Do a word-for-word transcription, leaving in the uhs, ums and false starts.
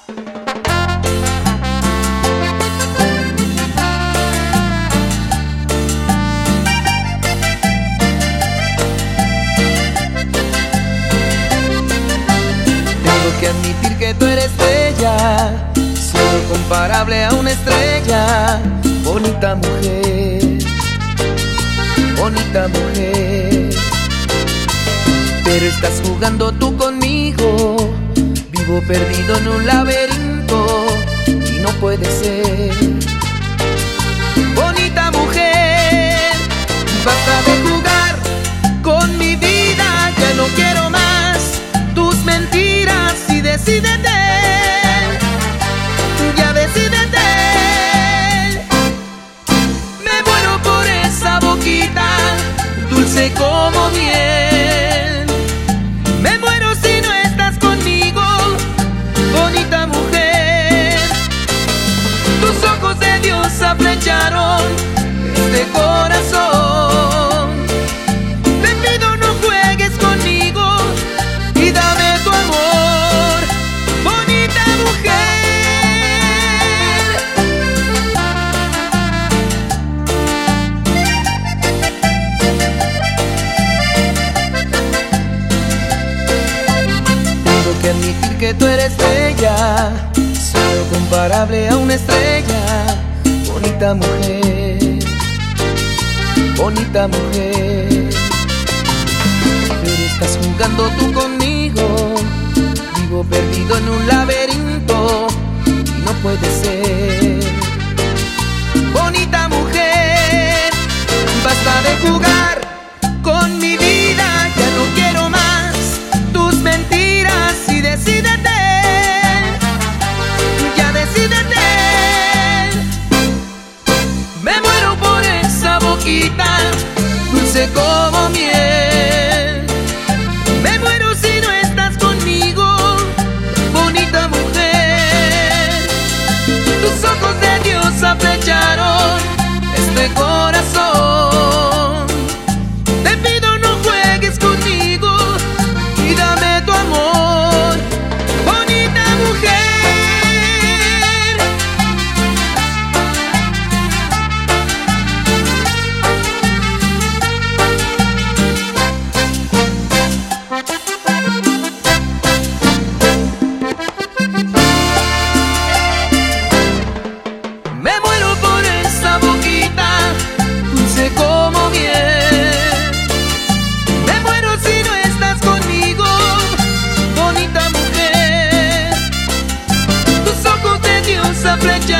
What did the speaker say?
Tengo que admitir que tú eres bella, solo comparable a una estrella. Bonita mujer, bonita mujer. Pero estás jugando tú conmigo, vivo perdido en un laberinto y no puede ser. Bonita mujer, basta de jugar con mi vida, ya no quiero más tus mentiras y decídete, ya decídete. Me muero por esa boquita, dulce como miel. Me muero si no estás conmigo, bonita mujer. Tus ojos de diosa flecharon este corazón. Te pido no juegues conmigo y dame tu amor, bonita mujer. Tengo que admitir que tú eres bella, solo comparable a una estrella. Bonita mujer, bonita mujer. Pero estás jugando tú conmigo, vivo perdido en un laberinto y no puede ser. Bonita mujer, basta de jugar con mi vida, ya no quiero más tus mentiras y decídete, ya decídete. Me muero por esa boquita, dulce como miel. Me muero si no estás conmigo, bonita mujer. Tus ojos de diosa flecharon este corazón. Te pido no juegues conmigo y dame tu amor, bonita mujer. Me muero por esa boquita, dulce como miel. Me muero si no estás conmigo, bonita mujer. Tus ojos de diosa flecha